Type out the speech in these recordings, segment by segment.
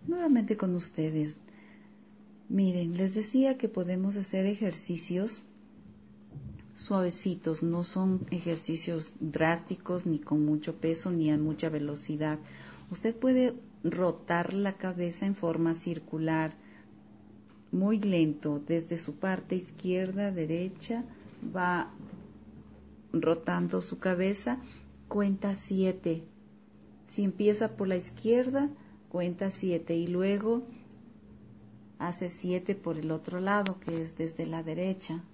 Nuevamente con ustedes. Miren, les decía que podemos hacer ejercicios suavecitos, no son ejercicios drásticos ni con mucho peso ni a mucha velocidad. Usted puede rotar la cabeza en forma circular, muy lento, desde su parte izquierda, derecha, va rotando su cabeza, cuenta 7. Si empieza por la izquierda, cuenta 7 y luego hace 7 por el otro lado, que es desde la derecha.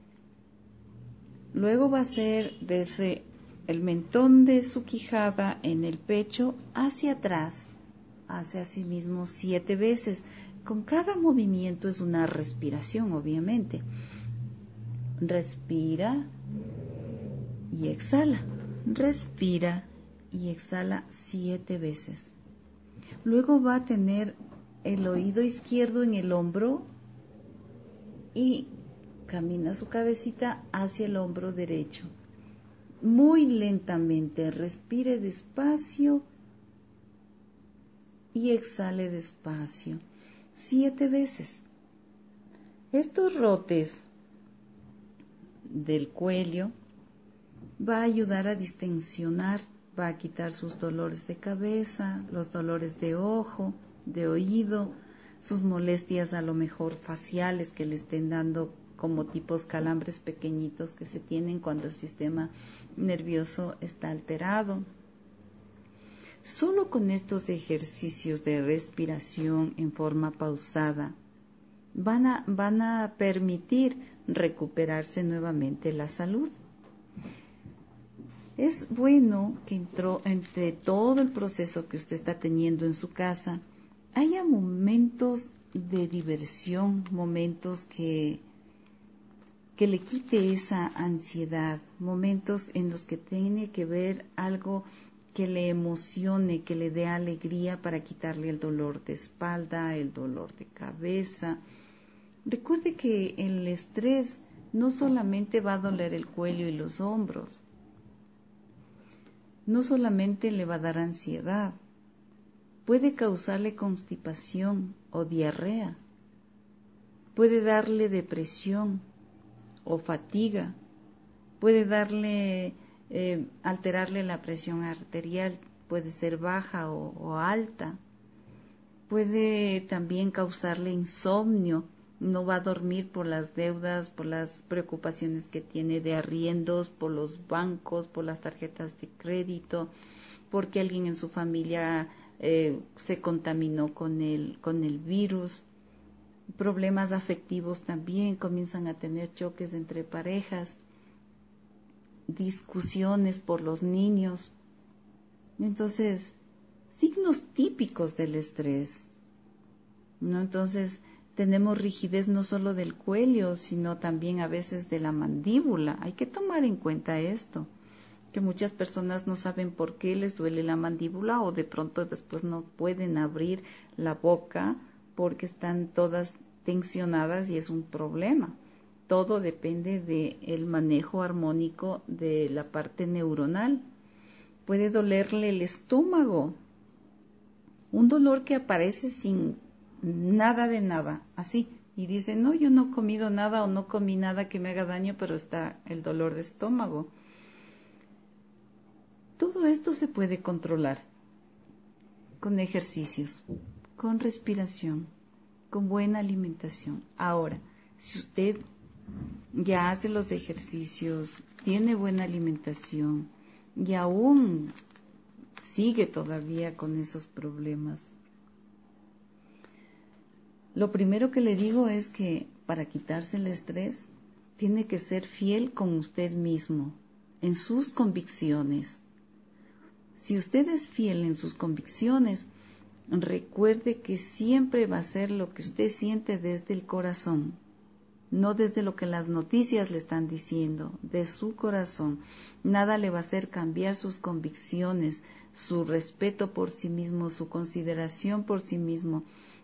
Luego va a ser desde el mentón de su quijada en el pecho hacia atrás. Hace así mismo 7 veces. Con cada movimiento es una respiración, obviamente. Respira y exhala. Respira y exhala 7 veces. Luego va a tener el oído izquierdo en el hombro y camina su cabecita hacia el hombro derecho. Muy lentamente, respire despacio y exhale despacio. 7 veces. Estos rotes del cuello va a ayudar a distensionar, va a quitar sus dolores de cabeza, los dolores de ojo, de oído, sus molestias a lo mejor faciales que le estén dando como tipos calambres pequeñitos que se tienen cuando el sistema nervioso está alterado. Solo con estos ejercicios de respiración en forma pausada van a permitir recuperarse nuevamente la salud. Es bueno que entre todo el proceso que usted está teniendo en su casa, haya momentos de diversión, momentos que le quite esa ansiedad, momentos en los que tiene que ver algo que le emocione, que le dé alegría para quitarle el dolor de espalda, el dolor de cabeza. Recuerde que el estrés no solamente va a doler el cuello y los hombros, no solamente le va a dar ansiedad, puede causarle constipación o diarrea, puede darle depresión o fatiga, puede alterarle la presión arterial, puede ser baja o alta, puede también causarle insomnio, no va a dormir por las deudas, por las preocupaciones que tiene de arriendos, por los bancos, por las tarjetas de crédito, porque alguien en su familia se contaminó con el virus. Problemas afectivos también, comienzan a tener choques entre parejas, discusiones por los niños. Entonces, signos típicos del estrés, ¿no? Entonces, tenemos rigidez no solo del cuello, sino también a veces de la mandíbula. Hay que tomar en cuenta esto, que muchas personas no saben por qué les duele la mandíbula o de pronto después no pueden abrir la boca porque están todas tensionadas y es un problema. Todo depende del manejo armónico de la parte neuronal. Puede dolerle el estómago, un dolor que aparece sin nada de nada, así, y dice, no, yo no he comido nada o no comí nada que me haga daño, pero está el dolor de estómago. Todo esto se puede controlar con ejercicios, con respiración, con buena alimentación. Ahora, si usted ya hace los ejercicios, tiene buena alimentación y aún sigue todavía con esos problemas, lo primero que le digo es que para quitarse el estrés, tiene que ser fiel con usted mismo, en sus convicciones. Si usted es fiel en sus convicciones, recuerde que siempre va a ser lo que usted siente desde el corazón, no desde lo que las noticias le están diciendo, de su corazón. Nada le va a hacer cambiar sus convicciones, su respeto por sí mismo, su consideración por sí mismo,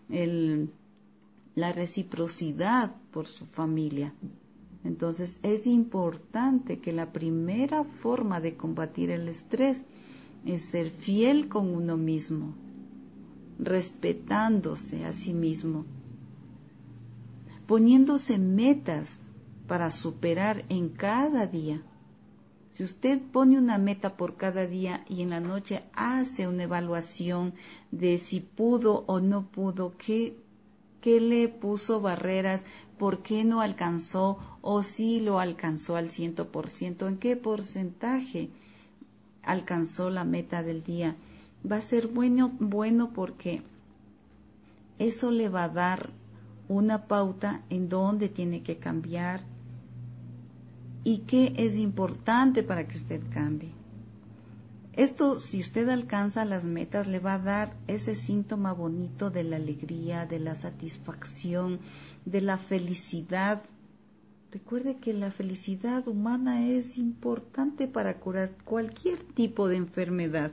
la reciprocidad por su familia. Entonces es importante que la primera forma de combatir el estrés es ser fiel con uno mismo. respetándose a sí mismo, poniéndose metas para superar en cada día. Si usted pone una meta por cada día y en la noche hace una evaluación de si pudo o no pudo, qué le puso barreras, por qué no alcanzó o si lo alcanzó al 100%, en qué porcentaje alcanzó la meta del día, va a ser bueno porque eso le va a dar una pauta en dónde tiene que cambiar y qué es importante para que usted cambie. Esto, si usted alcanza las metas, le va a dar ese síntoma bonito de la alegría, de la satisfacción, de la felicidad. Recuerde que la felicidad humana es importante para curar cualquier tipo de enfermedad.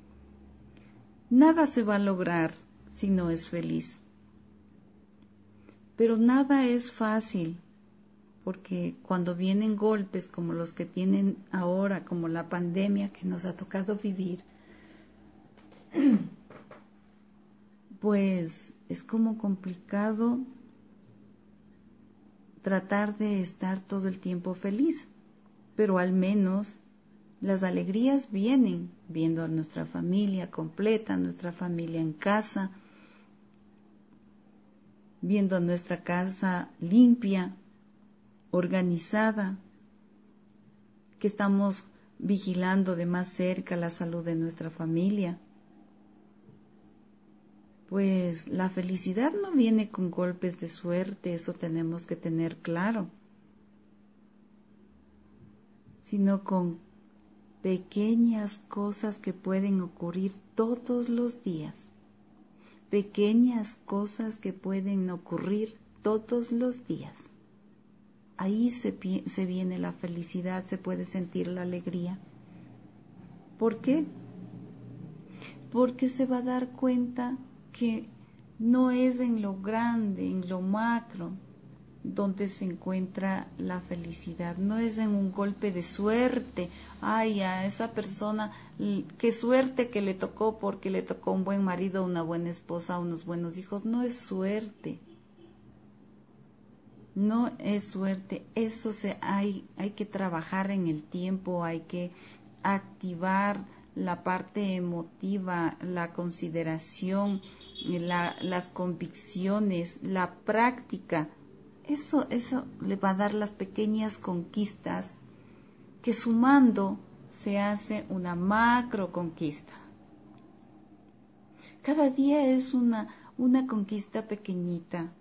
Nada se va a lograr si no es feliz. Pero nada es fácil, porque cuando vienen golpes como los que tienen ahora, como la pandemia que nos ha tocado vivir, pues es como complicado tratar de estar todo el tiempo feliz, pero al menos las alegrías vienen viendo a nuestra familia completa, nuestra familia en casa, viendo a nuestra casa limpia, organizada, que estamos vigilando de más cerca la salud de nuestra familia. Pues la felicidad no viene con golpes de suerte, eso tenemos que tener claro, sino con pequeñas cosas que pueden ocurrir todos los días. Pequeñas cosas que pueden ocurrir todos los días. Ahí se viene la felicidad, se puede sentir la alegría. ¿Por qué? Porque se va a dar cuenta que no es en lo grande, en lo macro, donde se encuentra la felicidad. No es en un golpe de suerte. Ay, a esa persona, qué suerte que le tocó porque le tocó un buen marido, una buena esposa, unos buenos hijos. No es suerte. No es suerte. Eso hay que trabajar en el tiempo, hay que activar la parte emotiva, la consideración, las convicciones, la práctica. Eso le va a dar las pequeñas conquistas que sumando se hace una macro conquista. Cada día es una conquista pequeñita.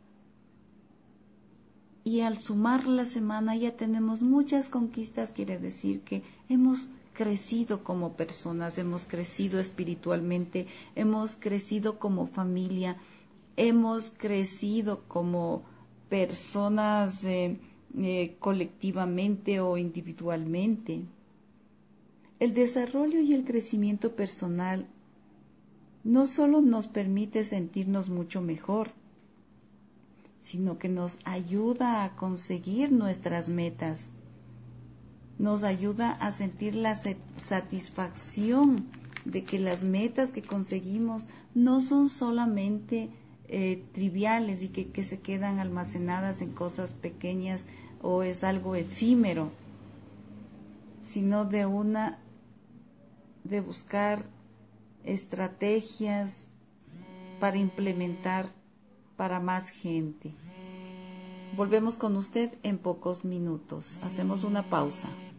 Y al sumar la semana ya tenemos muchas conquistas, quiere decir que hemos crecido como personas, hemos crecido espiritualmente, hemos crecido como familia, hemos crecido como personas colectivamente o individualmente. El desarrollo y el crecimiento personal no solo nos permite sentirnos mucho mejor, sino que nos ayuda a conseguir nuestras metas, nos ayuda a sentir la satisfacción de que las metas que conseguimos no son solamente triviales y que se quedan almacenadas en cosas pequeñas o es algo efímero, sino de buscar estrategias para implementar para más gente. Volvemos con usted en pocos minutos. Hacemos una pausa.